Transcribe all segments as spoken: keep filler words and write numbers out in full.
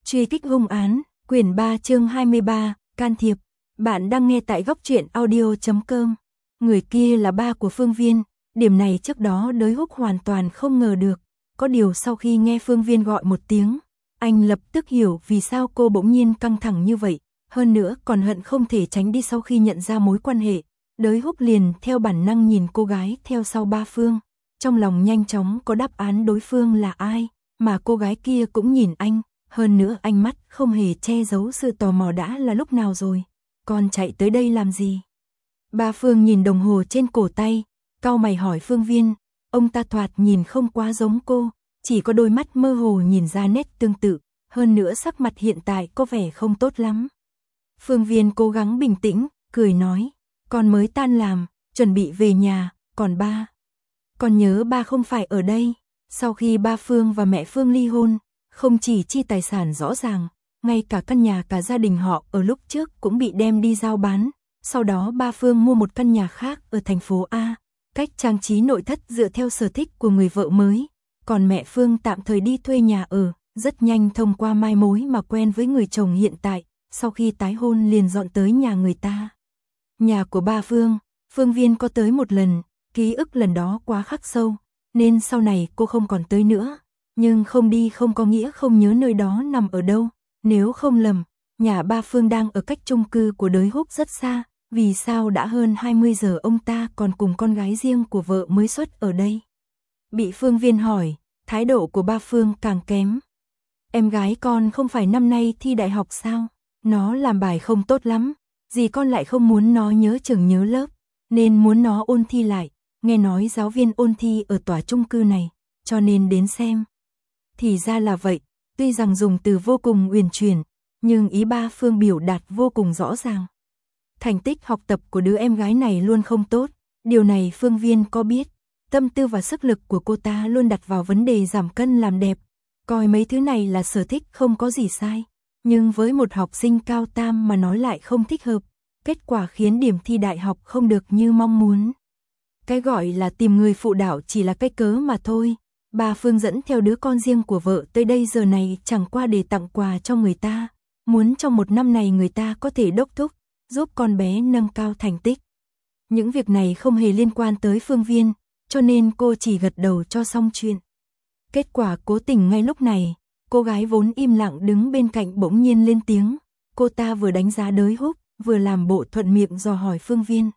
Truy kích hung án, quyển ba chương hai mươi ba, can thiệp. Bạn đang nghe tại góc truyện audio chấm com. Người kia là ba của Phương Viên, điểm này trước đó Đới Húc hoàn toàn không ngờ được. Có điều sau khi nghe Phương Viên gọi một tiếng, anh lập tức hiểu vì sao cô bỗng nhiên căng thẳng như vậy. Hơn nữa còn hận không thể tránh đi. Sau khi nhận ra mối quan hệ, Đới Húc liền theo bản năng nhìn cô gái theo sau ba Phương. Trong lòng nhanh chóng có đáp án đối phương là ai, mà cô gái kia cũng nhìn anh. Hơn nữa ánh mắt không hề che giấu sự tò mò. Đã là lúc nào rồi, còn chạy tới đây làm gì? Ba Phương nhìn đồng hồ trên cổ tay, cau mày hỏi Phương Viên. Ông ta thoạt nhìn không quá giống cô, chỉ có đôi mắt mơ hồ nhìn ra nét tương tự, hơn nữa sắc mặt hiện tại có vẻ không tốt lắm. Phương Viên cố gắng bình tĩnh, cười nói, con mới tan làm, chuẩn bị về nhà, còn ba? Con nhớ ba không phải ở đây. Sau khi ba Phương và mẹ Phương ly hôn, không chỉ chi tài sản rõ ràng, ngay cả căn nhà cả gia đình họ ở lúc trước cũng bị đem đi giao bán. Sau đó ba Phương mua một căn nhà khác ở thành phố A, cách trang trí nội thất dựa theo sở thích của người vợ mới. Còn mẹ Phương tạm thời đi thuê nhà ở, rất nhanh thông qua mai mối mà quen với người chồng hiện tại, sau khi tái hôn liền dọn tới nhà người ta. Nhà của ba Phương, Phương Viên có tới một lần, ký ức lần đó quá khắc sâu, nên sau này cô không còn tới nữa. Nhưng không đi không có nghĩa không nhớ nơi đó nằm ở đâu. Nếu không lầm, nhà ba Phương đang ở cách chung cư của Đới Húc rất xa. Vì sao đã hơn hai mươi giờ ông ta còn cùng con gái riêng của vợ mới xuất ở đây? Bị Phương Viên hỏi, thái độ của ba Phương càng kém. Em gái con không phải năm nay thi đại học sao? Nó làm bài không tốt lắm, dì con lại không muốn nó nhớ trường nhớ lớp, nên muốn nó ôn thi lại. Nghe nói giáo viên ôn thi ở tòa chung cư này, cho nên đến xem. Thì ra là vậy, tuy rằng dùng từ vô cùng uyển chuyển, nhưng ý ba Phương biểu đạt vô cùng rõ ràng. Thành tích học tập của đứa em gái này luôn không tốt, điều này Phương Viên có biết. Tâm tư và sức lực của cô ta luôn đặt vào vấn đề giảm cân làm đẹp, coi mấy thứ này là sở thích không có gì sai. Nhưng với một học sinh cao tam mà nói lại không thích hợp, kết quả khiến điểm thi đại học không được như mong muốn. Cái gọi là tìm người phụ đạo chỉ là cái cớ mà thôi. Bà Phương dẫn theo đứa con riêng của vợ tới đây giờ này chẳng qua để tặng quà cho người ta, muốn trong một năm này người ta có thể đốc thúc, giúp con bé nâng cao thành tích. Những việc này không hề liên quan tới Phương Viên, cho nên cô chỉ gật đầu cho xong chuyện. Kết quả cố tình ngay lúc này, cô gái vốn im lặng đứng bên cạnh bỗng nhiên lên tiếng. Cô ta vừa đánh giá Đới Húc, vừa làm bộ thuận miệng dò hỏi Phương Viên.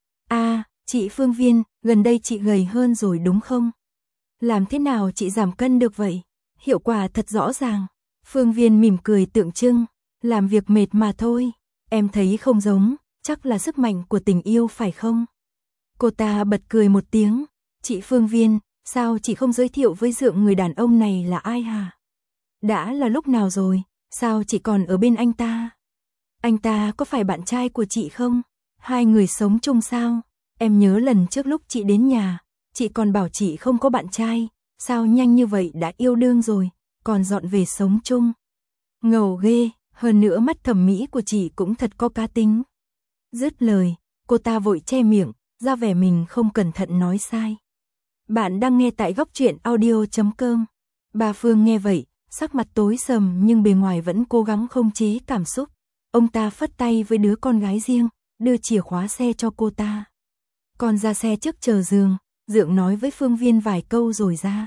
À, chị Phương Viên, gần đây chị gầy hơn rồi đúng không? Làm thế nào chị giảm cân được vậy? Hiệu quả thật rõ ràng. Phương Viên mỉm cười tượng trưng, làm việc mệt mà thôi. Em thấy không giống, chắc là sức mạnh của tình yêu phải không? Cô ta bật cười một tiếng. Chị Phương Viên, sao chị không giới thiệu với Dượng người đàn ông này là ai hả? Đã là lúc nào rồi, sao chị còn ở bên anh ta? Anh ta có phải bạn trai của chị không? Hai người sống chung sao? Em nhớ lần trước lúc chị đến nhà, chị còn bảo chị không có bạn trai, sao nhanh như vậy đã yêu đương rồi, còn dọn về sống chung. Ngầu ghê, hơn nữa mắt thẩm mỹ của chị cũng thật có cá tính. Dứt lời, cô ta vội che miệng, ra vẻ mình không cẩn thận nói sai. Bạn đang nghe tại góc truyện audio chấm com. Bà Phương nghe vậy, sắc mặt tối sầm nhưng bề ngoài vẫn cố gắng không chế cảm xúc. Ông ta phất tay với đứa con gái riêng, đưa chìa khóa xe cho cô ta. Còn ra xe trước chờ giường, Dượng nói với Phương Viên vài câu rồi ra.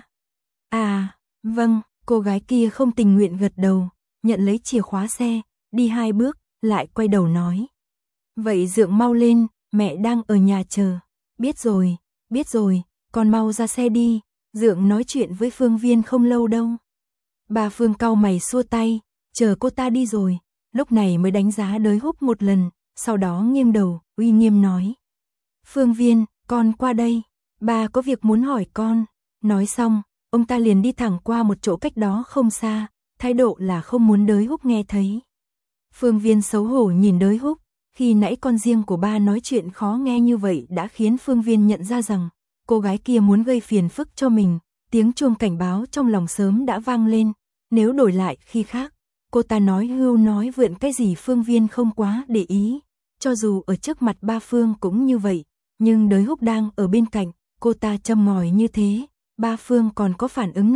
À, vâng, cô gái kia không tình nguyện gật đầu, nhận lấy chìa khóa xe, đi hai bước, lại quay đầu nói. Vậy Dượng mau lên, mẹ đang ở nhà chờ. Biết rồi, biết rồi, con mau ra xe đi. Dượng nói chuyện với Phương Viên không lâu đâu. Bà Phương cau mày xua tay, chờ cô ta đi rồi, lúc này mới đánh giá Đới Húc một lần, sau đó nghiêng đầu, uy nghiêm nói. Phương Viên, con qua đây, bà có việc muốn hỏi con. Nói xong, ông ta liền đi thẳng qua một chỗ cách đó không xa, thái độ là không muốn Đới Húc nghe thấy. Phương Viên xấu hổ nhìn Đới Húc, khi nãy con riêng của ba nói chuyện khó nghe như vậy đã khiến Phương Viên nhận ra rằng cô gái kia muốn gây phiền phức cho mình. Tiếng chuông cảnh báo trong lòng sớm đã vang lên, nếu đổi lại khi khác, cô ta nói hưu nói vượn cái gì Phương Viên không quá để ý, cho dù ở trước mặt ba Phương cũng như vậy, nhưng Đới Húc đang ở bên cạnh, cô ta châm ngòi như thế, ba Phương còn có phản ứng này,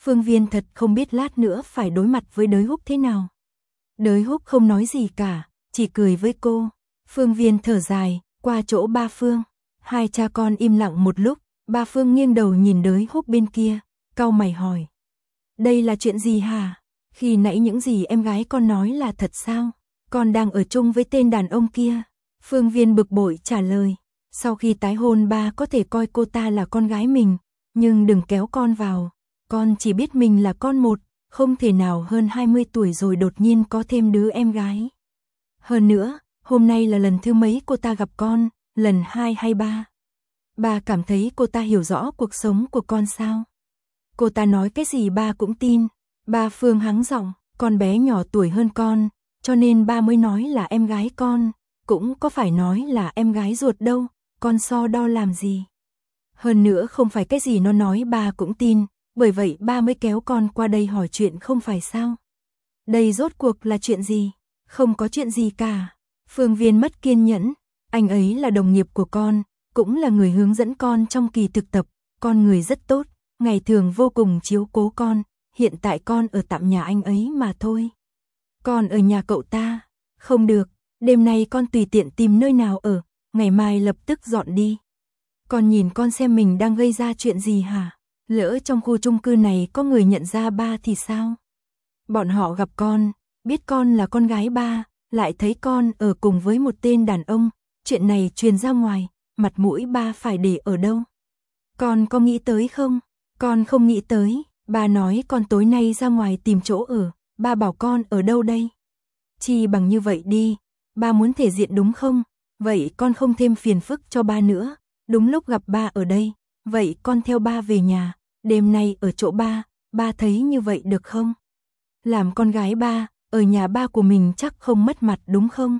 Phương Viên thật không biết lát nữa phải đối mặt với Đới Húc thế nào. Đới Húc không nói gì cả, chỉ cười với cô. Phương Viên thở dài, qua chỗ ba Phương. Hai cha con im lặng một lúc, ba Phương nghiêng đầu nhìn Đới Húc bên kia, cau mày hỏi. Đây là chuyện gì hả? Khi nãy những gì em gái con nói là thật sao? Con đang ở chung với tên đàn ông kia. Phương Viên bực bội trả lời. Sau khi tái hôn ba có thể coi cô ta là con gái mình, nhưng đừng kéo con vào. Con chỉ biết mình là con một, không thể nào hơn hai mươi tuổi rồi đột nhiên có thêm đứa em gái. Hơn nữa, hôm nay là lần thứ mấy cô ta gặp con, lần hai hay ba? Ba cảm thấy cô ta hiểu rõ cuộc sống của con sao? Cô ta nói cái gì ba cũng tin. Ba Phương hắng giọng, con bé nhỏ tuổi hơn con, cho nên ba mới nói là em gái con, cũng có phải nói là em gái ruột đâu, con so đo làm gì. Hơn nữa không phải cái gì nó nói ba cũng tin, bởi vậy ba mới kéo con qua đây hỏi chuyện không phải sao. Đây rốt cuộc là chuyện gì? Không có chuyện gì cả. Phương Viên mất kiên nhẫn, anh ấy là đồng nghiệp của con, cũng là người hướng dẫn con trong kỳ thực tập, con người rất tốt, ngày thường vô cùng chiếu cố con, hiện tại con ở tạm nhà anh ấy mà thôi. Con ở nhà cậu ta, không được, đêm nay con tùy tiện tìm nơi nào ở, ngày mai lập tức dọn đi. Con nhìn con xem mình đang gây ra chuyện gì hả? Lỡ trong khu chung cư này có người nhận ra ba thì sao? Bọn họ gặp con, biết con là con gái ba, lại thấy con ở cùng với một tên đàn ông, chuyện này truyền ra ngoài, mặt mũi ba phải để ở đâu? Con có nghĩ tới không? Con không nghĩ tới, ba nói con tối nay ra ngoài tìm chỗ ở, ba bảo con ở đâu đây? Chi bằng như vậy đi, ba muốn thể diện đúng không? Vậy con không thêm phiền phức cho ba nữa, đúng lúc gặp ba ở đây, vậy con theo ba về nhà, đêm nay ở chỗ ba, ba thấy như vậy được không? Làm con gái ba, ở nhà ba của mình chắc không mất mặt đúng không?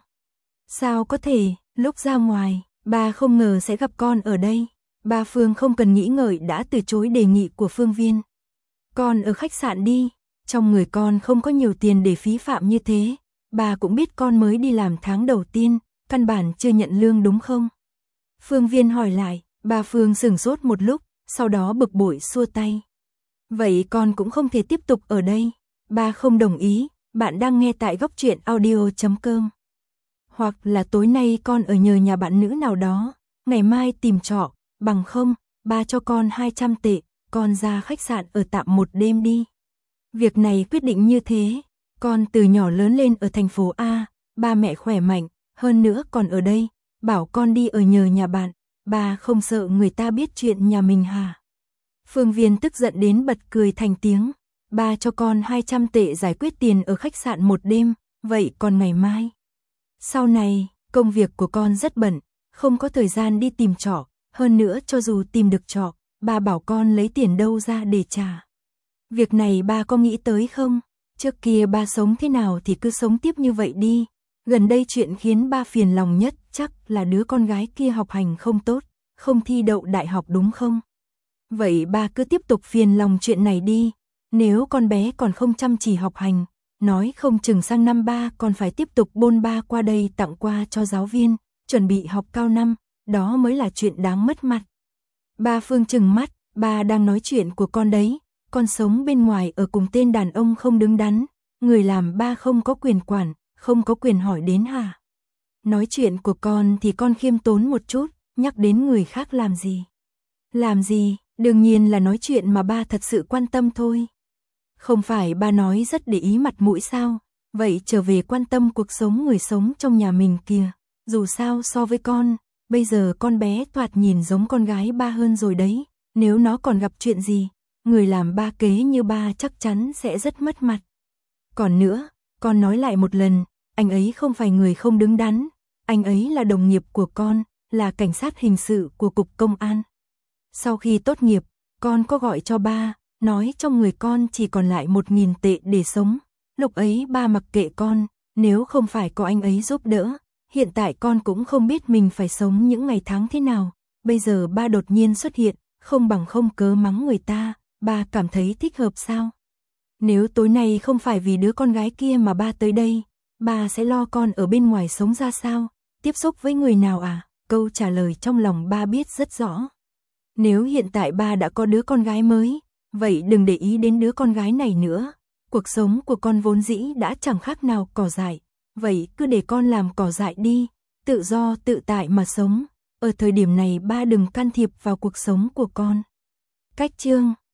Sao có thể, lúc ra ngoài, ba không ngờ sẽ gặp con ở đây. Ba Phương không cần nghĩ ngợi đã từ chối đề nghị của Phương Viên. Con ở khách sạn đi, trong người con không có nhiều tiền để phí phạm như thế. Bà cũng biết con mới đi làm tháng đầu tiên, căn bản chưa nhận lương đúng không? Phương Viên hỏi lại, bà Phương sửng sốt một lúc, sau đó bực bội xua tay. Vậy con cũng không thể tiếp tục ở đây. Ba không đồng ý, bạn đang nghe tại góc truyện audio chấm com. Hoặc là tối nay con ở nhờ nhà bạn nữ nào đó, ngày mai tìm trọ, bằng không, ba cho con hai trăm tệ, con ra khách sạn ở tạm một đêm đi. Việc này quyết định như thế, con từ nhỏ lớn lên ở thành phố A, ba mẹ khỏe mạnh, hơn nữa còn ở đây, bảo con đi ở nhờ nhà bạn, ba không sợ người ta biết chuyện nhà mình hả? Phương Viên tức giận đến bật cười thành tiếng, ba cho con hai trăm tệ giải quyết tiền ở khách sạn một đêm, vậy còn ngày mai? Sau này, công việc của con rất bận, không có thời gian đi tìm trọ, hơn nữa cho dù tìm được trọ, ba bảo con lấy tiền đâu ra để trả. Việc này ba có nghĩ tới không? Trước kia ba sống thế nào thì cứ sống tiếp như vậy đi. Gần đây chuyện khiến ba phiền lòng nhất chắc là đứa con gái kia học hành không tốt, không thi đậu đại học đúng không? Vậy ba cứ tiếp tục phiền lòng chuyện này đi. Nếu con bé còn không chăm chỉ học hành, nói không chừng sang năm ba còn phải tiếp tục bôn ba qua đây tặng quà cho giáo viên, chuẩn bị học cao năm, đó mới là chuyện đáng mất mặt. Ba Phương trừng mắt, ba đang nói chuyện của con đấy, con sống bên ngoài ở cùng tên đàn ông không đứng đắn, người làm ba không có quyền quản, không có quyền hỏi đến hả? Nói chuyện của con thì con khiêm tốn một chút, nhắc đến người khác làm gì? Làm gì, đương nhiên là nói chuyện mà ba thật sự quan tâm thôi. Không phải ba nói rất để ý mặt mũi sao, vậy trở về quan tâm cuộc sống người sống trong nhà mình kìa, dù sao so với con, bây giờ con bé thoạt nhìn giống con gái ba hơn rồi đấy, nếu nó còn gặp chuyện gì, người làm ba kế như ba chắc chắn sẽ rất mất mặt. Còn nữa, con nói lại một lần, anh ấy không phải người không đứng đắn, anh ấy là đồng nghiệp của con, là cảnh sát hình sự của cục công an. Sau khi tốt nghiệp, con có gọi cho ba, nói trong người con chỉ còn lại một nghìn tệ để sống, lúc ấy ba mặc kệ con, nếu không phải có anh ấy giúp đỡ, hiện tại con cũng không biết mình phải sống những ngày tháng thế nào, bây giờ ba đột nhiên xuất hiện, không bằng không cớ mắng người ta, ba cảm thấy thích hợp sao? Nếu tối nay không phải vì đứa con gái kia mà ba tới đây, ba sẽ lo con ở bên ngoài sống ra sao, tiếp xúc với người nào à? Câu trả lời trong lòng ba biết rất rõ. Nếu hiện tại ba đã có đứa con gái mới, Vậy đừng để ý đến đứa con gái này nữa. Cuộc sống của con vốn dĩ đã chẳng khác nào cỏ dại. Vậy cứ để con làm cỏ dại đi, tự do tự tại mà sống. Ở thời điểm này ba đừng can thiệp vào cuộc sống của con. Cách chương